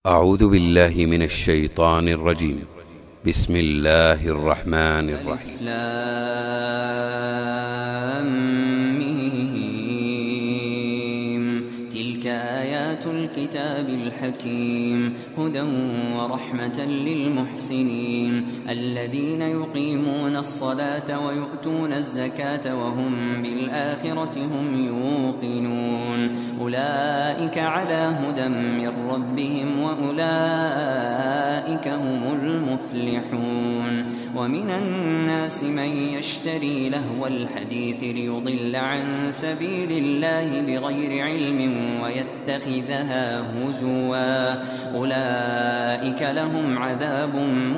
أعوذ بالله من الشيطان الرجيم. بسم الله الرحمن الرحيم. تلك آيات الكتاب الحكيم هدى ورحمة للمحسنين الذين يقيمون الصلاة ويؤتون الزكاة وهم بالآخرة هم يوقنون أولئك على هدى من ربهم وأولئك هم المفلحون. ومن الناس من يشتري لهو الحديث ليضل عن سبيل الله بغير علم ويتخذها هزوا أولئك لهم عذاب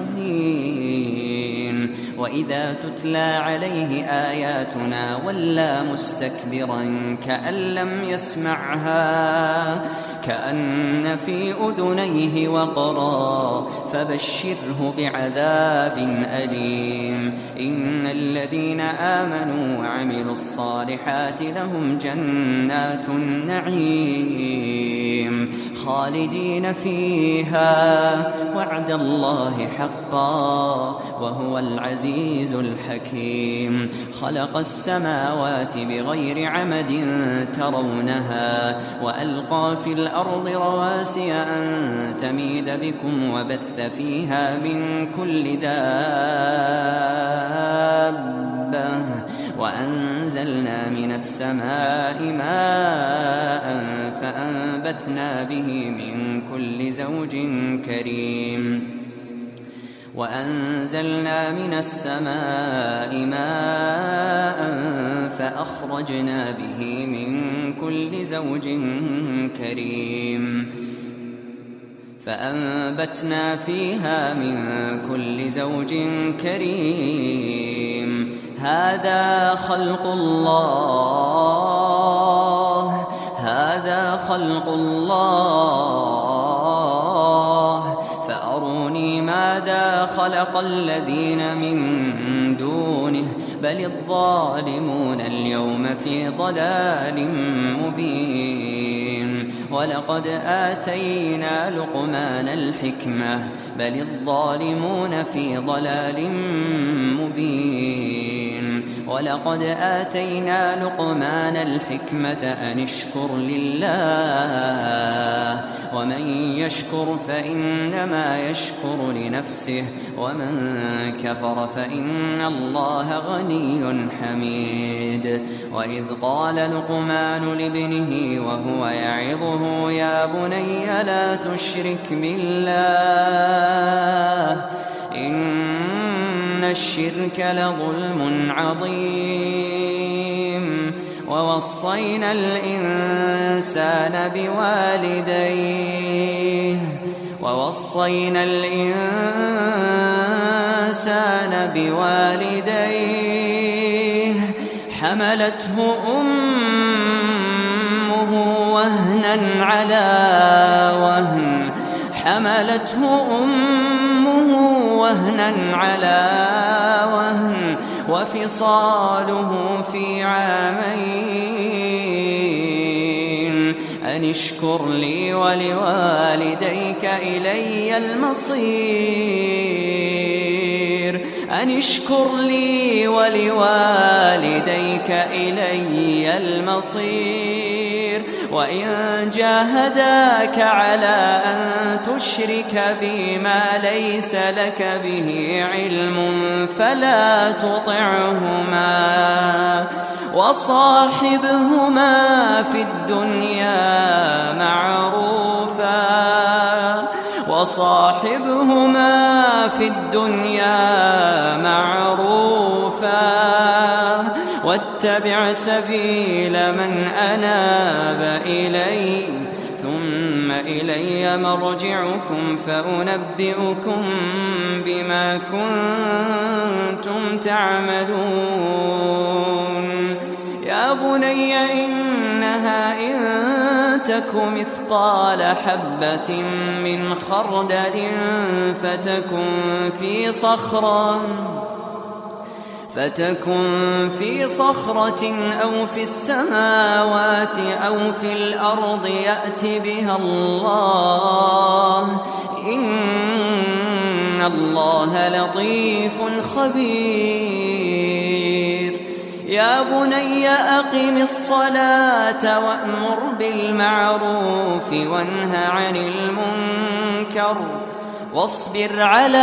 مهين. وإذا تتلى عليه آياتنا ولى مستكبرا كأن لم يسمعها كأن في أذنيه وقرا فبشره بعذاب أليم. إن الذين آمنوا وعملوا الصالحات لهم جنات النعيم خالدين فيها وعد الله حقا وهو العزيز الحكيم. خلق السماوات بغير عمد ترونها وألقى في الأرض رواسي أن تميد بكم وبث فيها من كل دابة وأنزلنا من السماء ماء فأنبتنا به من كل زوج كريم وأنزلنا من السماء ماء فأخرجنا به من كل زوج كريم فأنبتنا فيها من كل زوج كريم. هذا خلق الله فأروني ماذا خلق الذين من دونه بل الظالمون اليوم في ضلال مبين. ولقد آتينا لقمان الحكمة بل الظالمون في ضلال مبين. ولقد آتينا لقمان الحكمة أن اشكر لله ومن يشكر فإنما يشكر لنفسه ومن كفر فإن الله غني حميد. وإذ قال لقمان لابنه وهو يعظه يا بني لا تشرك بالله إن الشرك لظلم عظيم. ووصينا الإنسان بوالديه حملته أمه وهنا على وهن وفصاله في عامين أن اشكر لي ولوالديك إلي المصير. وإن جاهداك على أن تشرك بي ما ليس لك به علم فلا تطعهما وصاحبهما في الدنيا معروفا واتبع سبيل من أناب إلي ثم إلي مرجعكم فأنبئكم بما كنتم تعملون. يا بني إنها إن تك مثقال حبة من خردل فتكن في صخرة أو في السماوات أو في الأرض يأت بها الله الله لطيف خبير. يا بني أقم الصلاة وأمر بالمعروف وانه عن المنكر واصبر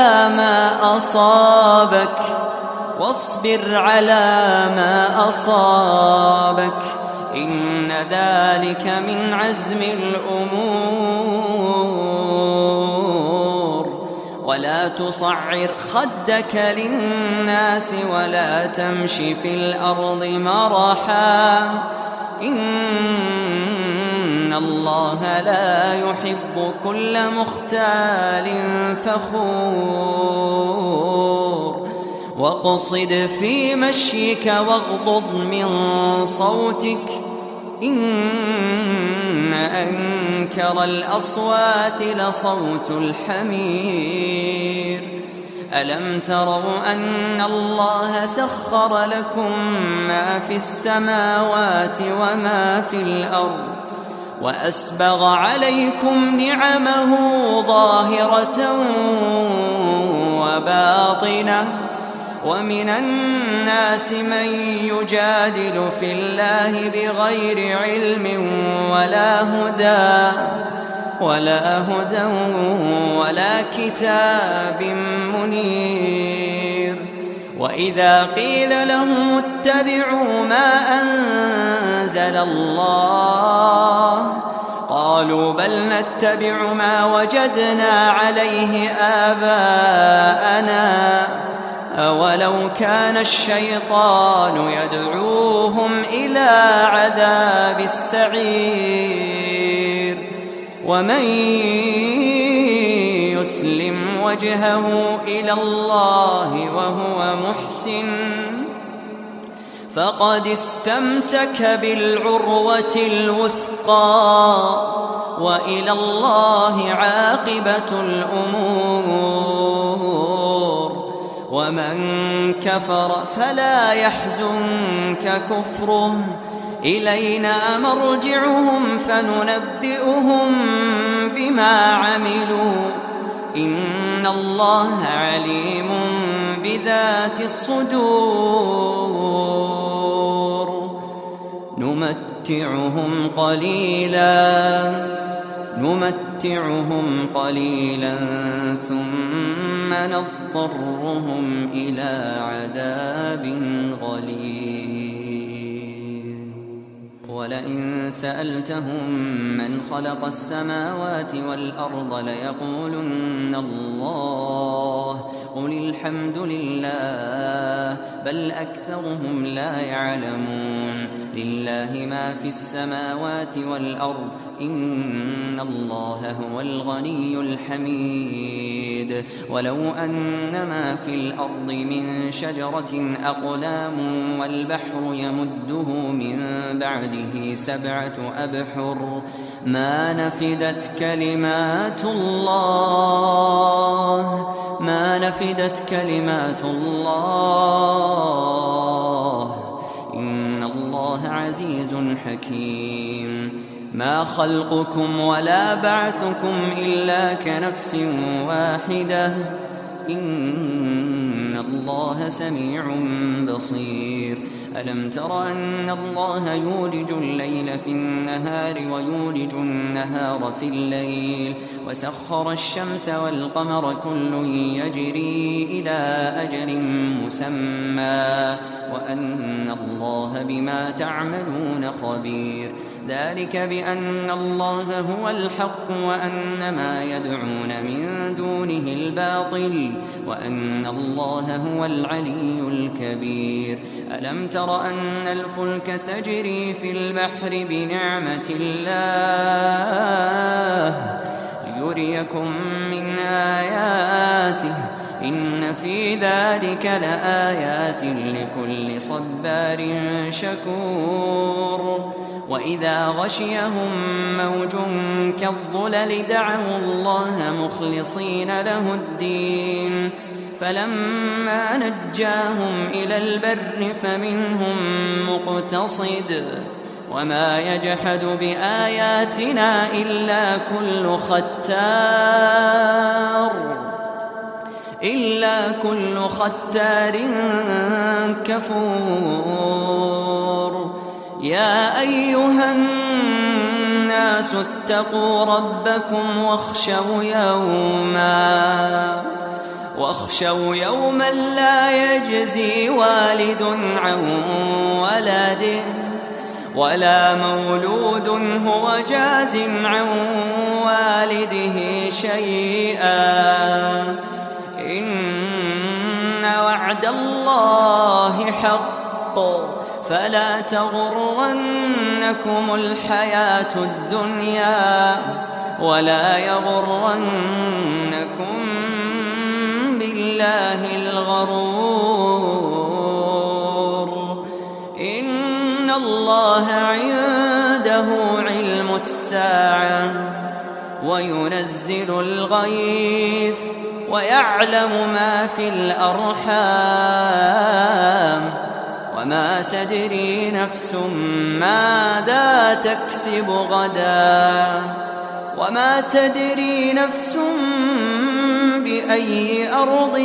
على ما أصابك إن ذلك من عزم الأمور. ولا تصعر خدك للناس ولا تمش في الأرض مرحا إن الله لا يحب كل مختال فخور. واقصد في مشيك واغضض من صوتك إن أنكر الأصوات لصوت الحمير. ألم تروا أن الله سخر لكم ما في السماوات وما في الأرض وأسبغ عليكم نعمه ظاهرة وباطنة ومن الناس من يجادل في الله بغير علم ولا هدى ولا كتاب منير. وإذا قيل لهم اتبعوا ما أنزل الله قالوا بل نتبع ما وجدنا عليه آباءنا أولو كان الشيطان يدعوهم إلى عذاب السعير. ومن يسلم وجهه إلى الله وهو محسن فقد استمسك بالعروة الوثقى وإلى الله عاقبة الأمور. ومن كفر فلا يحزنك كفره إلينا مرجعهم فننبئهم بما عملوا إن الله عليم بذات الصدور. نمتعهم قليلا ثم نضطرهم إلى عذاب غليظ. ولئن سألتهم من خلق السماوات والأرض ليقولن الله قل الحمد لله بل أكثرهم لا يعلمون. لله ما في السماوات والأرض إن الله هو الغني الحميد. ولو أن ما في الأرض من شجرة أقلام والبحر يمده من بعده 7 أبحر ما نفدت كلمات الله إن الله عزيز حكيم. ما خلقكم ولا بعثكم إلا كنفس واحدة إن الله سميع بصير. ألم تر أن الله يولج الليل في النهار ويولج النهار في الليل وسخر الشمس والقمر كل يجري إلى أجل مسمى وأن الله بما تعملون خبير. ذلك بأن الله هو الحق وأن ما يدعون من دونه الباطل وأن الله هو العلي الكبير. ألم تر أن الفلك تجري في البحر بنعمة الله ليريكم من آياته إن في ذلك لآيات لكل صبار شكور. وإذا غشيهم موج كالظلل دعوا الله مخلصين له الدين فلما نجاهم إلى البر فمنهم مقتصد وما يجحد بآياتنا إلا كل ختار إلا كل ختار كفور. يا أيها الناس اتقوا ربكم واخشوا يوما لا يجزي والد عن ولده ولا مولود هو جاز عن والده شيئا، إن وعد الله حق فلا تغرنكم الحياة الدنيا ولا يغرنكم بالله الغرور. إن الله عنده علم الساعة وينزل الغيث ويعلم ما في الأرحام وما تدري نفس ماذا تكسب غدا وما تدري نفس بأي أرض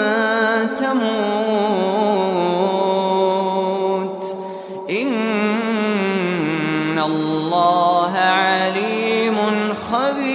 تموت. إن الله عليم خبير.